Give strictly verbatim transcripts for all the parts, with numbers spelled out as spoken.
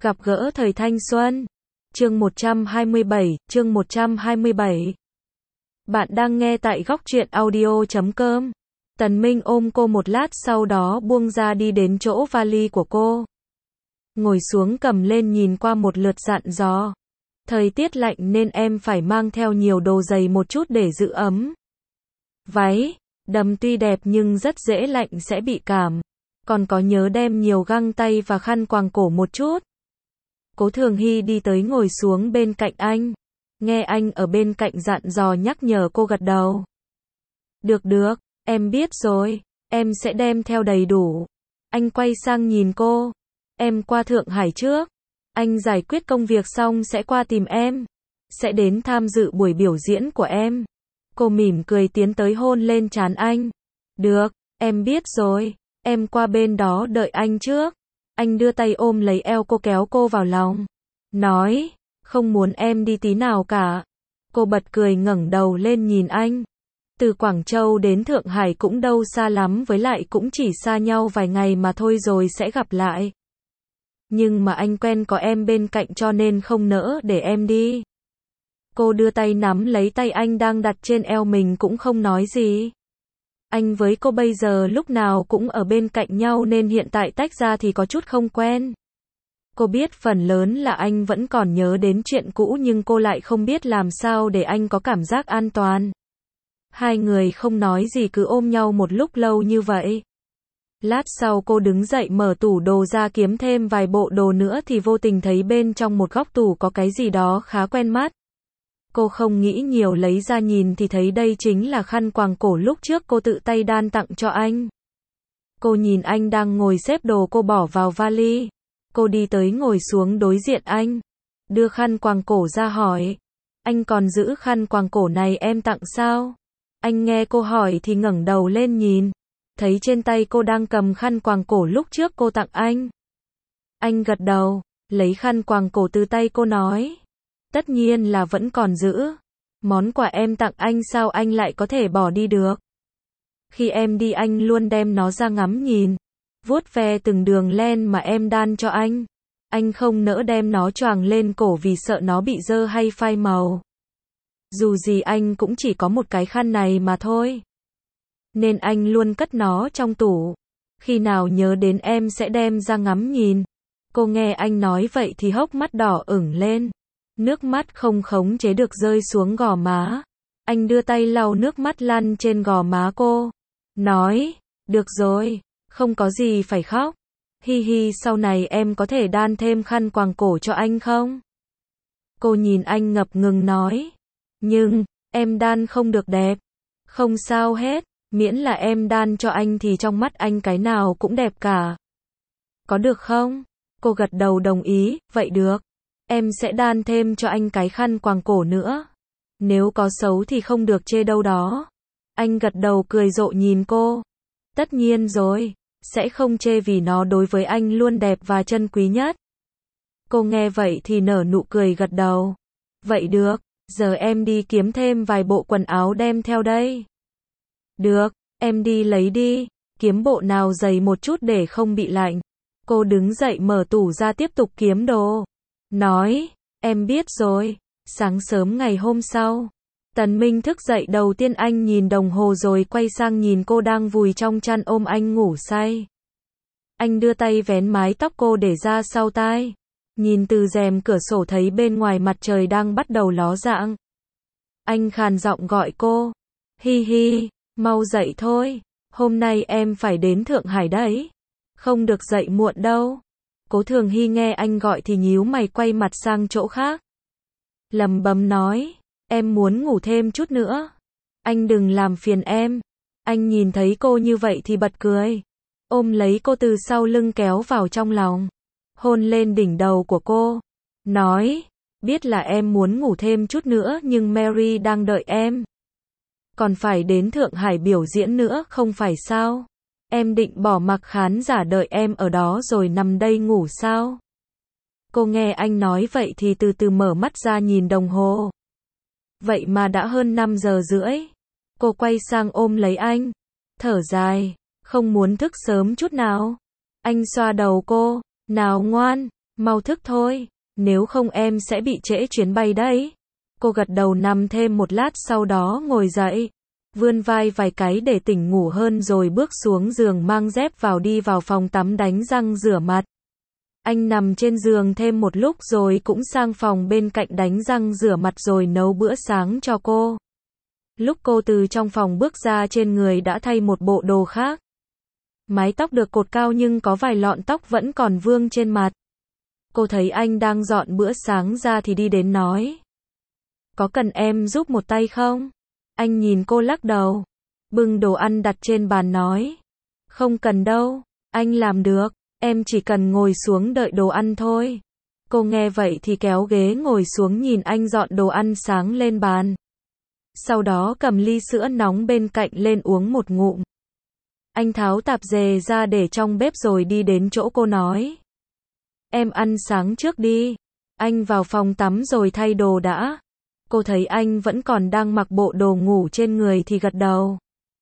Gặp gỡ thời thanh xuân. Chương một trăm hai mươi bảy, chương một trăm hai mươi bảy. Bạn đang nghe tại góc truyện audio chấm com. Tần Minh ôm cô một lát sau đó buông ra đi đến chỗ vali của cô. Ngồi xuống cầm lên nhìn qua một lượt dặn dò. Thời tiết lạnh nên em phải mang theo nhiều đồ dày một chút để giữ ấm. Váy, đầm tuy đẹp nhưng rất dễ lạnh sẽ bị cảm. Còn có nhớ đem nhiều găng tay và khăn quàng cổ một chút. Cố Thường Hy đi tới ngồi xuống bên cạnh anh. Nghe anh ở bên cạnh dặn dò nhắc nhở cô gật đầu. Được được, em biết rồi, em sẽ đem theo đầy đủ. Anh quay sang nhìn cô. Em qua Thượng Hải trước. Anh giải quyết công việc xong sẽ qua tìm em. Sẽ đến tham dự buổi biểu diễn của em. Cô mỉm cười tiến tới hôn lên trán anh. Được, em biết rồi, em qua bên đó đợi anh trước. Anh đưa tay ôm lấy eo cô kéo cô vào lòng. Nói, không muốn em đi tí nào cả. Cô bật cười ngẩng đầu lên nhìn anh. Từ Quảng Châu đến Thượng Hải cũng đâu xa lắm, với lại cũng chỉ xa nhau vài ngày mà thôi rồi sẽ gặp lại. Nhưng mà anh quen có em bên cạnh cho nên không nỡ để em đi. Cô đưa tay nắm lấy tay anh đang đặt trên eo mình cũng không nói gì. Anh với cô bây giờ lúc nào cũng ở bên cạnh nhau nên hiện tại tách ra thì có chút không quen. Cô biết phần lớn là anh vẫn còn nhớ đến chuyện cũ nhưng cô lại không biết làm sao để anh có cảm giác an toàn. Hai người không nói gì cứ ôm nhau một lúc lâu như vậy. Lát sau cô đứng dậy mở tủ đồ ra kiếm thêm vài bộ đồ nữa thì vô tình thấy bên trong một góc tủ có cái gì đó khá quen mắt. Cô không nghĩ nhiều lấy ra nhìn thì thấy đây chính là khăn quàng cổ lúc trước cô tự tay đan tặng cho anh. Cô nhìn anh đang ngồi xếp đồ cô bỏ vào vali. Cô đi tới ngồi xuống đối diện anh. Đưa khăn quàng cổ ra hỏi. Anh còn giữ khăn quàng cổ này em tặng sao? Anh nghe cô hỏi thì ngẩng đầu lên nhìn. Thấy trên tay cô đang cầm khăn quàng cổ lúc trước cô tặng anh. Anh gật đầu, lấy khăn quàng cổ từ tay cô nói. Tất nhiên là vẫn còn giữ. Món quà em tặng anh sao anh lại có thể bỏ đi được? Khi em đi anh luôn đem nó ra ngắm nhìn. Vuốt ve từng đường len mà em đan cho anh. Anh không nỡ đem nó choàng lên cổ vì sợ nó bị dơ hay phai màu. Dù gì anh cũng chỉ có một cái khăn này mà thôi. Nên anh luôn cất nó trong tủ. Khi nào nhớ đến em sẽ đem ra ngắm nhìn. Cô nghe anh nói vậy thì hốc mắt đỏ ửng lên. Nước mắt không khống chế được rơi xuống gò má. Anh đưa tay lau nước mắt lăn trên gò má cô. Nói, được rồi, không có gì phải khóc. Hi hi, sau này em có thể đan thêm khăn quàng cổ cho anh không? Cô nhìn anh ngập ngừng nói. Nhưng, em đan không được đẹp. Không sao hết, miễn là em đan cho anh thì trong mắt anh cái nào cũng đẹp cả. Có được không? Cô gật đầu đồng ý, vậy được. Em sẽ đan thêm cho anh cái khăn quàng cổ nữa. Nếu có xấu thì không được chê đâu đó. Anh gật đầu cười rộ nhìn cô. Tất nhiên rồi, sẽ không chê vì nó đối với anh luôn đẹp và chân quý nhất. Cô nghe vậy thì nở nụ cười gật đầu. Vậy được, giờ em đi kiếm thêm vài bộ quần áo đem theo đây. Được, em đi lấy đi, kiếm bộ nào dày một chút để không bị lạnh. Cô đứng dậy mở tủ ra tiếp tục kiếm đồ. Nói, em biết rồi. Sáng sớm ngày hôm sau, Tần Minh thức dậy đầu tiên anh nhìn đồng hồ rồi quay sang nhìn cô đang vùi trong chăn ôm anh ngủ say. Anh đưa tay vén mái tóc cô để ra sau tai. Nhìn từ rèm cửa sổ thấy bên ngoài mặt trời đang bắt đầu ló dạng. Anh khàn giọng gọi cô. Hi hi, mau dậy thôi. Hôm nay em phải đến Thượng Hải đấy. Không được dậy muộn đâu. Cố Thường Hy nghe anh gọi thì nhíu mày quay mặt sang chỗ khác. Lẩm bẩm nói, em muốn ngủ thêm chút nữa. Anh đừng làm phiền em. Anh nhìn thấy cô như vậy thì bật cười. Ôm lấy cô từ sau lưng kéo vào trong lòng. Hôn lên đỉnh đầu của cô. Nói, biết là em muốn ngủ thêm chút nữa nhưng Mary đang đợi em. Còn phải đến Thượng Hải biểu diễn nữa không phải sao? Em định bỏ mặc khán giả đợi em ở đó rồi nằm đây ngủ sao? Cô nghe anh nói vậy thì từ từ mở mắt ra nhìn đồng hồ. Vậy mà đã hơn năm giờ rưỡi. Cô quay sang ôm lấy anh. Thở dài, không muốn thức sớm chút nào. Anh xoa đầu cô. Nào ngoan, Mau thức thôi, nếu không em sẽ bị trễ chuyến bay đấy. Cô gật đầu nằm thêm một lát sau đó ngồi dậy, vươn vai vài cái để tỉnh ngủ hơn rồi bước xuống giường mang dép vào đi vào phòng tắm đánh răng rửa mặt. Anh nằm trên giường thêm một lúc rồi cũng sang phòng bên cạnh đánh răng rửa mặt rồi nấu bữa sáng cho cô. Lúc cô từ trong phòng bước ra trên người đã thay một bộ đồ khác. Mái tóc được cột cao nhưng có vài lọn tóc vẫn còn vương trên mặt. Cô thấy anh đang dọn bữa sáng ra thì đi đến nói. Có cần em giúp một tay không? Anh nhìn cô lắc đầu. Bưng đồ ăn đặt trên bàn nói. Không cần đâu, anh làm được, em chỉ cần ngồi xuống đợi đồ ăn thôi. Cô nghe vậy thì kéo ghế ngồi xuống nhìn anh dọn đồ ăn sáng lên bàn. Sau đó cầm ly sữa nóng bên cạnh lên uống một ngụm. Anh tháo tạp dề ra để trong bếp rồi đi đến chỗ cô nói. Em ăn sáng trước đi. Anh vào phòng tắm rồi thay đồ đã. Cô thấy anh vẫn còn đang mặc bộ đồ ngủ trên người thì gật đầu.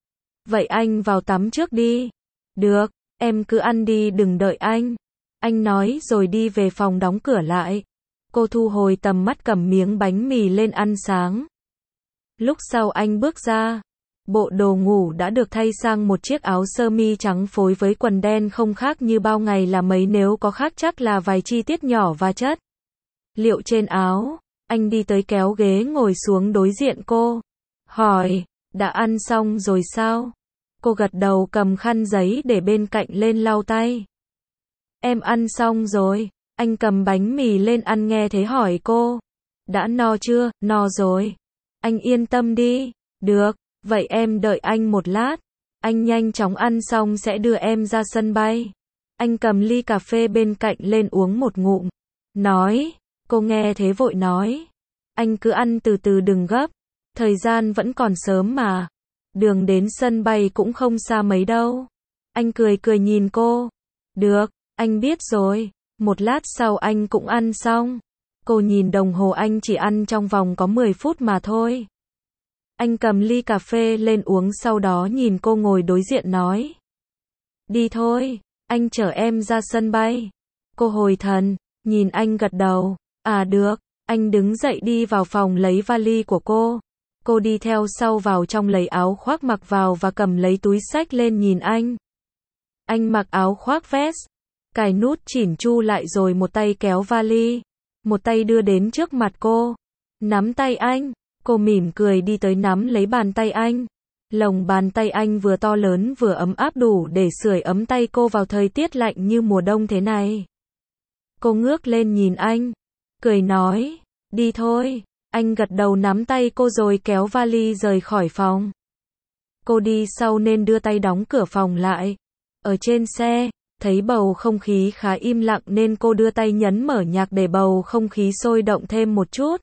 Vậy anh vào tắm trước đi. Được, em cứ ăn đi đừng đợi anh. Anh nói rồi đi về phòng đóng cửa lại. Cô thu hồi tầm mắt cầm miếng bánh mì lên ăn sáng. Lúc sau anh bước ra. Bộ đồ ngủ đã được thay sang một chiếc áo sơ mi trắng phối với quần đen không khác như bao ngày là mấy, nếu có khác chắc là vài chi tiết nhỏ và chất liệu trên áo. Anh đi tới kéo ghế ngồi xuống đối diện cô. Hỏi, đã ăn xong rồi sao? Cô gật đầu cầm khăn giấy để bên cạnh lên lau tay. Em ăn xong rồi. Anh cầm bánh mì lên ăn nghe thế hỏi cô. Đã no chưa? No rồi. Anh yên tâm đi. Được, vậy em đợi anh một lát. Anh nhanh chóng ăn xong sẽ đưa em ra sân bay. Anh cầm ly cà phê bên cạnh lên uống một ngụm. Nói, cô nghe thế vội nói. Anh cứ ăn từ từ đừng gấp. Thời gian vẫn còn sớm mà. Đường đến sân bay cũng không xa mấy đâu. Anh cười cười nhìn cô. Được, anh biết rồi. Một lát sau anh cũng ăn xong. Cô nhìn đồng hồ anh chỉ ăn trong vòng có mười phút mà thôi. Anh cầm ly cà phê lên uống sau đó nhìn cô ngồi đối diện nói. Đi thôi, anh chở em ra sân bay. Cô hồi thần, nhìn anh gật đầu. À được, anh đứng dậy đi vào phòng lấy vali của cô. Cô đi theo sau vào trong lấy áo khoác mặc vào và cầm lấy túi xách lên nhìn anh. Anh mặc áo khoác vest, cài nút chỉn chu lại rồi một tay kéo vali, một tay đưa đến trước mặt cô. Nắm tay anh, cô mỉm cười đi tới nắm lấy bàn tay anh. Lồng bàn tay anh vừa to lớn vừa ấm áp đủ để sưởi ấm tay cô vào thời tiết lạnh như mùa đông thế này. Cô ngước lên nhìn anh, cười nói, đi thôi. Anh gật đầu nắm tay cô rồi kéo vali rời khỏi phòng. Cô đi sau nên đưa tay đóng cửa phòng lại. Ở trên xe, thấy bầu không khí khá im lặng nên cô đưa tay nhấn mở nhạc để bầu không khí sôi động thêm một chút.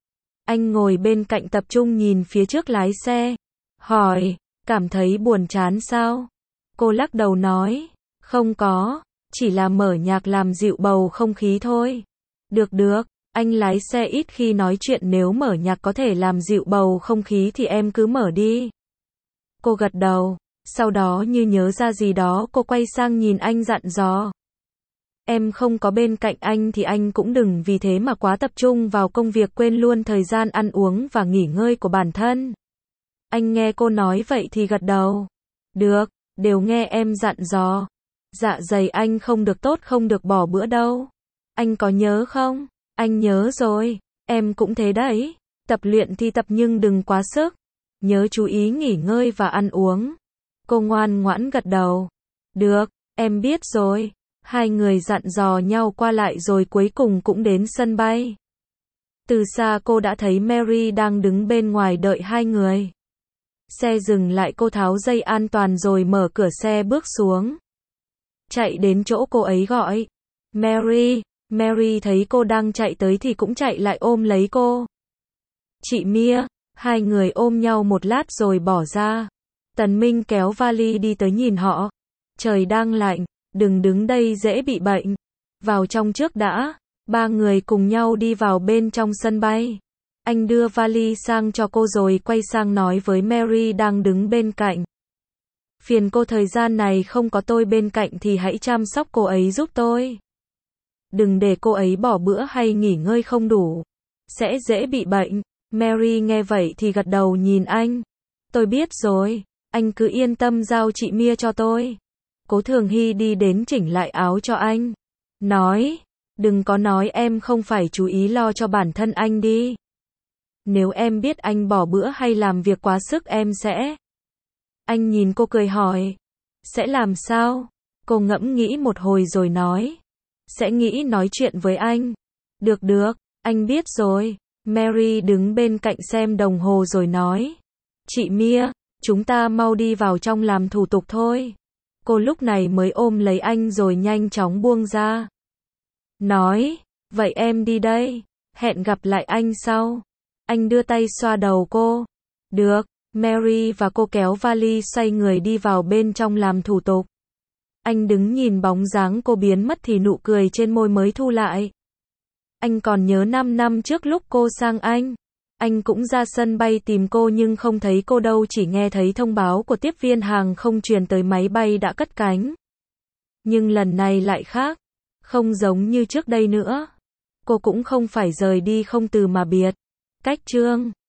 Anh ngồi bên cạnh tập trung nhìn phía trước lái xe. Hỏi, cảm thấy buồn chán sao? Cô lắc đầu nói, không có, chỉ là mở nhạc làm dịu bầu không khí thôi. Được được, anh lái xe ít khi nói chuyện, nếu mở nhạc có thể làm dịu bầu không khí thì em cứ mở đi. Cô gật đầu, sau đó như nhớ ra gì đó cô quay sang nhìn anh dặn dò. Em không có bên cạnh anh thì anh cũng đừng vì thế mà quá tập trung vào công việc quên luôn thời gian ăn uống và nghỉ ngơi của bản thân. Anh nghe cô nói vậy thì gật đầu. Được, đều nghe em dặn dò. Dạ dày anh không được tốt, không được bỏ bữa đâu. Anh có nhớ không? Anh nhớ rồi, em cũng thế đấy. Tập luyện thì tập nhưng đừng quá sức. Nhớ chú ý nghỉ ngơi và ăn uống. Cô ngoan ngoãn gật đầu. Được, em biết rồi. Hai người dặn dò nhau qua lại rồi cuối cùng cũng đến sân bay. Từ xa cô đã thấy Mary đang đứng bên ngoài đợi hai người. Xe dừng lại, cô tháo dây an toàn rồi mở cửa xe bước xuống. Chạy đến chỗ cô ấy gọi. Mary, Mary thấy cô đang chạy tới thì cũng chạy lại ôm lấy cô. Chị Mia, hai người ôm nhau một lát rồi bỏ ra. Tần Minh kéo vali đi tới nhìn họ. Trời đang lạnh, đừng đứng đây dễ bị bệnh. Vào trong trước đã. Ba người cùng nhau đi vào bên trong sân bay. Anh đưa vali sang cho cô rồi quay sang nói với Mary đang đứng bên cạnh. Phiền cô thời gian này không có tôi bên cạnh thì hãy chăm sóc cô ấy giúp tôi. Đừng để cô ấy bỏ bữa hay nghỉ ngơi không đủ. Sẽ dễ bị bệnh. Mary nghe vậy thì gật đầu nhìn anh. Tôi biết rồi, anh cứ yên tâm giao chị Mia cho tôi. Cố Thường Hy đi đến chỉnh lại áo cho anh. Nói, đừng có nói em không phải chú ý lo cho bản thân anh đi. Nếu em biết anh bỏ bữa hay làm việc quá sức em sẽ... Anh nhìn cô cười hỏi. Sẽ làm sao? Cô ngẫm nghĩ một hồi rồi nói. Sẽ nghĩ nói chuyện với anh. Được được, anh biết rồi. Mary đứng bên cạnh xem đồng hồ rồi nói. Chị Mia, chúng ta mau đi vào trong làm thủ tục thôi. Cô lúc này mới ôm lấy anh rồi nhanh chóng buông ra. Nói, vậy em đi đây. Hẹn gặp lại anh sau. Anh đưa tay xoa đầu cô. Được, Mary và cô kéo vali xoay người đi vào bên trong làm thủ tục. Anh đứng nhìn bóng dáng cô biến mất thì nụ cười trên môi mới thu lại. Anh còn nhớ năm năm trước lúc cô sang Anh. Anh cũng ra sân bay tìm cô nhưng không thấy cô đâu, chỉ nghe thấy thông báo của tiếp viên hàng không truyền tới máy bay đã cất cánh. Nhưng lần này lại khác. Không giống như trước đây nữa. Cô cũng không phải rời đi không từ mà biệt. Cách chương